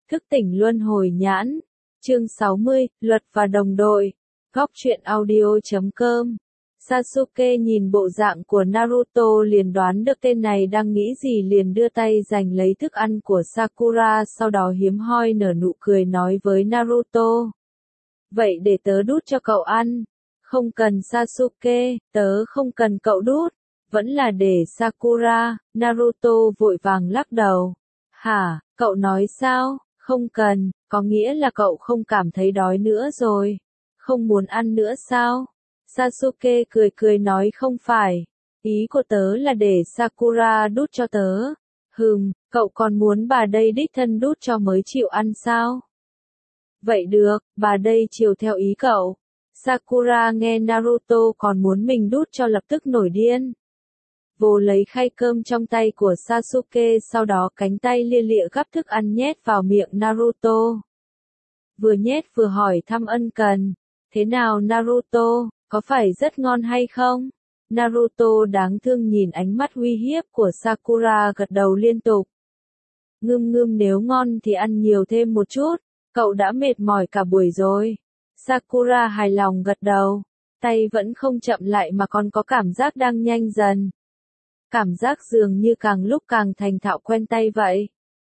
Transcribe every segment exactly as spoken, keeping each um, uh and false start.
Thức tỉnh luân hồi nhãn. Chương sáu mươi, Luật và đồng đội. Góc truyện audio chấm com. Sasuke nhìn bộ dạng của Naruto liền đoán được tên này đang nghĩ gì, liền đưa tay giành lấy thức ăn của Sakura, sau đó hiếm hoi nở nụ cười nói với Naruto. Vậy để tớ đút cho cậu ăn. Không cần Sasuke, tớ không cần cậu đút. Vẫn là để Sakura. Naruto vội vàng lắc đầu. Hả, cậu nói sao? Không cần, có nghĩa là cậu không cảm thấy đói nữa rồi. Không muốn ăn nữa sao? Sasuke cười cười nói không phải. Ý của tớ là để Sakura đút cho tớ. Hừm, cậu còn muốn bà đây đích thân đút cho mới chịu ăn sao? Vậy được, bà đây chiều theo ý cậu. Sakura nghe Naruto còn muốn mình đút cho lập tức nổi điên. Vồ lấy khay cơm trong tay của Sasuke, sau đó cánh tay lia lịa gắp thức ăn nhét vào miệng Naruto. Vừa nhét vừa hỏi thăm ân cần. Thế nào Naruto, có phải rất ngon hay không? Naruto đáng thương nhìn ánh mắt uy hiếp của Sakura, gật đầu liên tục. Ngưm ngưm, nếu ngon thì ăn nhiều thêm một chút, cậu đã mệt mỏi cả buổi rồi. Sakura hài lòng gật đầu, tay vẫn không chậm lại mà còn có cảm giác đang nhanh dần. Cảm giác dường như càng lúc càng thành thạo quen tay vậy.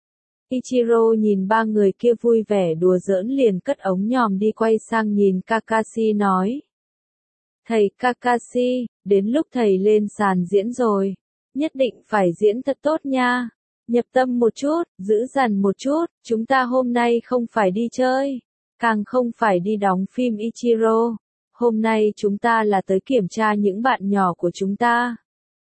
Ichiro nhìn ba người kia vui vẻ đùa giỡn liền cất ống nhòm đi, quay sang nhìn Kakashi nói. Thầy Kakashi, đến lúc thầy lên sàn diễn rồi. Nhất định phải diễn thật tốt nha. Nhập tâm một chút, giữ dằn một chút, chúng ta hôm nay không phải đi chơi. Càng không phải đi đóng phim Ichiro. Hôm nay chúng ta là tới kiểm tra những bạn nhỏ của chúng ta.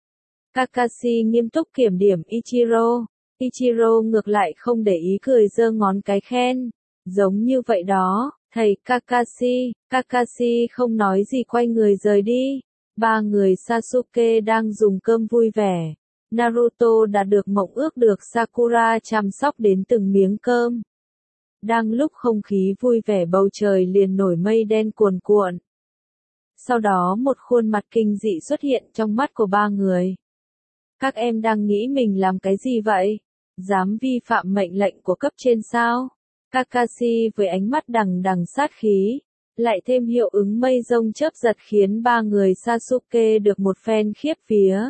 Kakashi nghiêm túc kiểm điểm Ichiro. Ichiro ngược lại không để ý, cười giơ ngón cái khen. Giống như vậy đó, thầy Kakashi. Kakashi không nói gì quay người rời đi. Ba người Sasuke đang dùng cơm vui vẻ. Naruto đã được mộng ước được Sakura chăm sóc đến từng miếng cơm. Đang lúc không khí vui vẻ, bầu trời liền nổi mây đen cuồn cuộn. Sau đó một khuôn mặt kinh dị xuất hiện trong mắt của ba người. Các em đang nghĩ mình làm cái gì vậy? Dám vi phạm mệnh lệnh của cấp trên sao? Kakashi với ánh mắt đằng đằng sát khí, lại thêm hiệu ứng mây rông chớp giật khiến ba người Sasuke được một phen khiếp vía.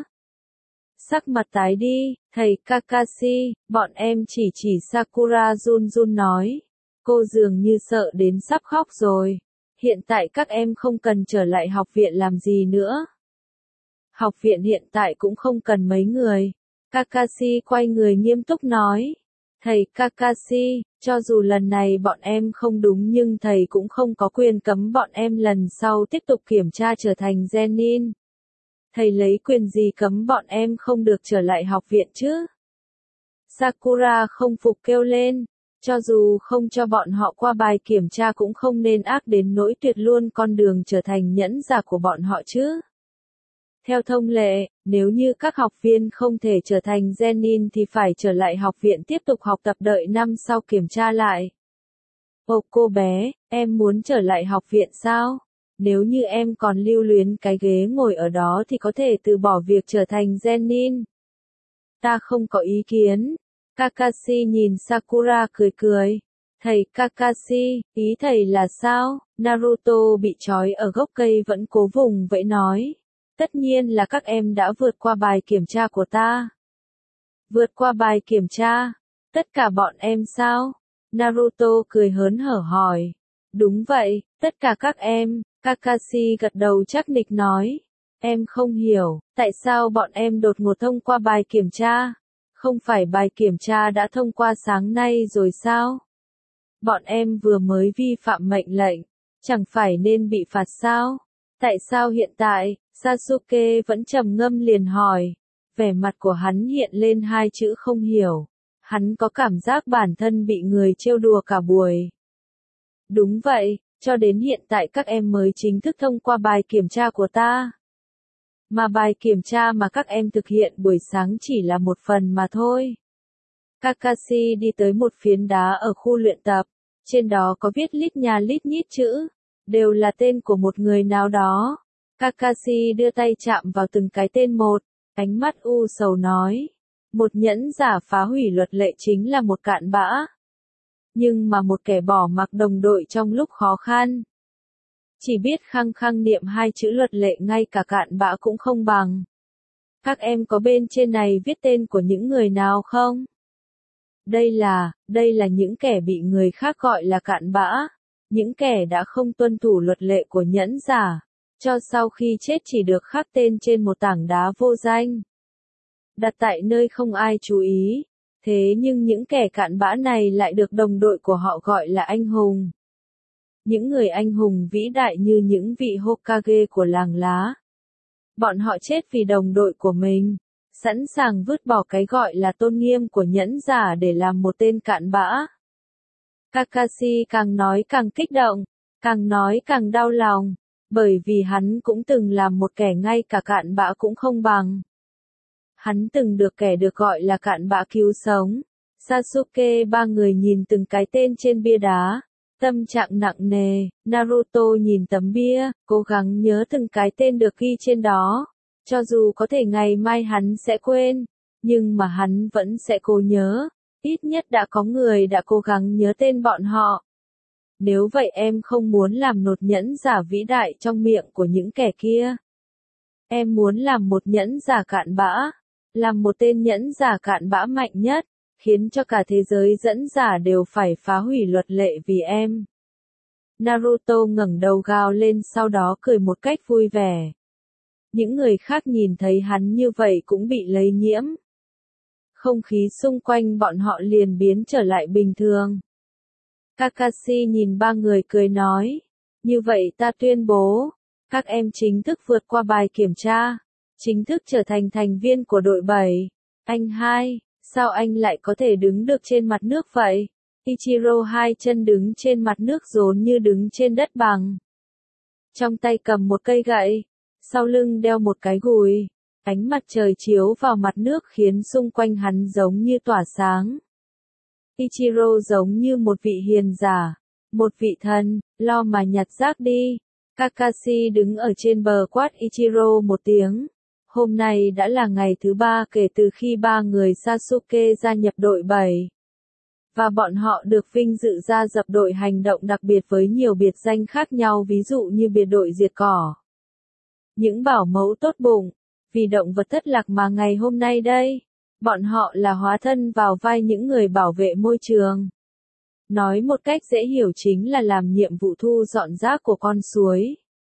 Sắc mặt tái đi, thầy Kakashi, bọn em chỉ chỉ Sakura run run nói. Cô dường như sợ đến sắp khóc rồi. Hiện tại các em không cần trở lại học viện làm gì nữa. Học viện hiện tại cũng không cần mấy người. Kakashi quay người nghiêm túc nói. Thầy Kakashi, cho dù lần này bọn em không đúng nhưng thầy cũng không có quyền cấm bọn em lần sau tiếp tục kiểm tra trở thành Genin. Thầy lấy quyền gì cấm bọn em không được trở lại học viện chứ? Sakura không phục kêu lên. Cho dù không cho bọn họ qua bài kiểm tra cũng không nên ác đến nỗi tuyệt luôn con đường trở thành nhẫn giả của bọn họ chứ. Theo thông lệ, nếu như các học viên không thể trở thành Genin thì phải trở lại học viện tiếp tục học tập, đợi năm sau kiểm tra lại. Ồ cô bé, em muốn trở lại học viện sao? Nếu như em còn lưu luyến cái ghế ngồi ở đó thì có thể từ bỏ việc trở thành Genin. Ta không có ý kiến. Kakashi nhìn Sakura cười cười. Thầy Kakashi, ý thầy là sao? Naruto bị trói ở gốc cây vẫn cố vùng vẫy nói. Tất nhiên là các em đã vượt qua bài kiểm tra của ta. Vượt qua bài kiểm tra? Tất cả bọn em sao? Naruto cười hớn hở hỏi. Đúng vậy, tất cả các em. Kakashi gật đầu chắc nịch nói. Em không hiểu, tại sao bọn em đột ngột thông qua bài kiểm tra? Không phải bài kiểm tra đã thông qua sáng nay rồi sao? Bọn em vừa mới vi phạm mệnh lệnh, chẳng phải nên bị phạt sao? Tại sao hiện tại? Sasuke vẫn trầm ngâm liền hỏi. Vẻ mặt của hắn hiện lên hai chữ không hiểu. Hắn có cảm giác bản thân bị người trêu đùa cả buổi. Đúng vậy, cho đến hiện tại các em mới chính thức thông qua bài kiểm tra của ta. Mà bài kiểm tra mà các em thực hiện buổi sáng chỉ là một phần mà thôi. Kakashi đi tới một phiến đá ở khu luyện tập. Trên đó có viết lít nhà lít nhít chữ. Đều là tên của một người nào đó. Kakashi đưa tay chạm vào từng cái tên một. Ánh mắt u sầu nói. Một nhẫn giả phá hủy luật lệ chính là một cặn bã. Nhưng mà một kẻ bỏ mặc đồng đội trong lúc khó khăn. Chỉ biết khăng khăng niệm hai chữ luật lệ ngay cả cạn bã cũng không bằng. Các em có bên trên này viết tên của những người nào không? Đây là, đây là những kẻ bị người khác gọi là cạn bã. Những kẻ đã không tuân thủ luật lệ của nhẫn giả. Cho sau khi chết chỉ được khắc tên trên một tảng đá vô danh. Đặt tại nơi không ai chú ý. Thế nhưng những kẻ cạn bã này lại được đồng đội của họ gọi là anh hùng. Những người anh hùng vĩ đại như những vị Hokage của làng lá. Bọn họ chết vì đồng đội của mình, sẵn sàng vứt bỏ cái gọi là tôn nghiêm của nhẫn giả để làm một tên cạn bã. Kakashi càng nói càng kích động, càng nói càng đau lòng, bởi vì hắn cũng từng làm một kẻ ngay cả cạn bã cũng không bằng. Hắn từng được kẻ được gọi là cạn bã cứu sống. Sasuke ba người nhìn từng cái tên trên bia đá. Tâm trạng nặng nề, Naruto nhìn tấm bia, cố gắng nhớ từng cái tên được ghi trên đó. Cho dù có thể ngày mai hắn sẽ quên, nhưng mà hắn vẫn sẽ cố nhớ. Ít nhất đã có người đã cố gắng nhớ tên bọn họ. Nếu vậy em không muốn làm một nhẫn giả vĩ đại trong miệng của những kẻ kia. Em muốn làm một nhẫn giả cạn bã. Làm một tên nhẫn giả cạn bã mạnh nhất. Khiến cho cả thế giới dẫn giả đều phải phá hủy luật lệ vì em. Naruto ngẩng đầu gào lên sau đó cười một cách vui vẻ. Những người khác nhìn thấy hắn như vậy cũng bị lây nhiễm. Không khí xung quanh bọn họ liền biến trở lại bình thường. Kakashi nhìn ba người cười nói. Như vậy ta tuyên bố, các em chính thức vượt qua bài kiểm tra. Chính thức trở thành thành viên của đội bảy. Anh hai. Sao anh lại có thể đứng được trên mặt nước vậy? Ichiro hai chân đứng trên mặt nước rốn như đứng trên đất bằng. Trong tay cầm một cây gậy, sau lưng đeo một cái gùi. Ánh mặt trời chiếu vào mặt nước khiến xung quanh hắn giống như tỏa sáng. Ichiro giống như một vị hiền giả, một vị thần, lo mà nhặt rác đi. Kakashi đứng ở trên bờ quát Ichiro một tiếng. Hôm nay đã là ngày thứ ba kể từ khi ba người Sasuke gia nhập đội bảy. Và bọn họ được vinh dự gia nhập đội hành động đặc biệt với nhiều biệt danh khác nhau, ví dụ như biệt đội diệt cỏ. Những bảo mẫu tốt bụng, vì động vật thất lạc mà ngày hôm nay đây, bọn họ là hóa thân vào vai những người bảo vệ môi trường. Nói một cách dễ hiểu chính là làm nhiệm vụ thu dọn rác của con suối.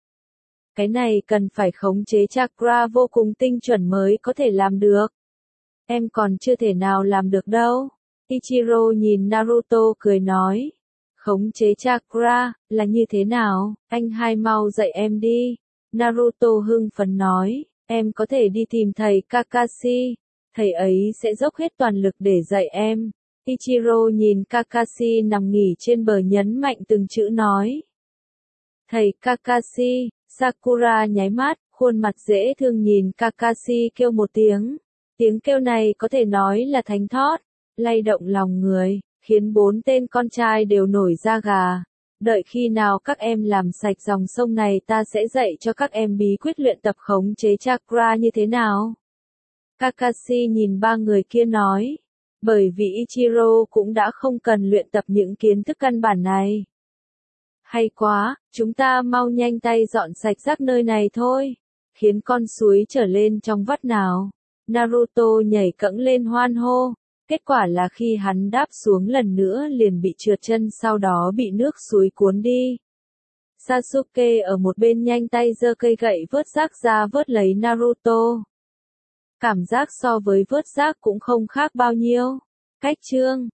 Cái này cần phải khống chế chakra vô cùng tinh chuẩn mới có thể làm được. Em còn chưa thể nào làm được đâu. Ichiro nhìn Naruto cười nói. Khống chế chakra, là như thế nào? Anh hai mau dạy em đi. Naruto hưng phấn nói. Em có thể đi tìm thầy Kakashi. Thầy ấy sẽ dốc hết toàn lực để dạy em. Ichiro nhìn Kakashi nằm nghỉ trên bờ nhấn mạnh từng chữ nói. Thầy Kakashi. Sakura nháy mắt, khuôn mặt dễ thương nhìn Kakashi kêu một tiếng. Tiếng kêu này có thể nói là thánh thót, lay động lòng người, khiến bốn tên con trai đều nổi da gà. Đợi khi nào các em làm sạch dòng sông này ta sẽ dạy cho các em bí quyết luyện tập khống chế chakra như thế nào. Kakashi nhìn ba người kia nói. Bởi vì Ichiro cũng đã không cần luyện tập những kiến thức căn bản này. Hay quá, chúng ta mau nhanh tay dọn sạch rác nơi này thôi. Khiến con suối trở lên trong vắt nào. Naruto nhảy cẫng lên hoan hô. Kết quả là khi hắn đáp xuống lần nữa liền bị trượt chân, sau đó bị nước suối cuốn đi. Sasuke ở một bên nhanh tay giơ cây gậy vớt rác ra vớt lấy Naruto. Cảm giác so với vớt rác cũng không khác bao nhiêu. Cách chương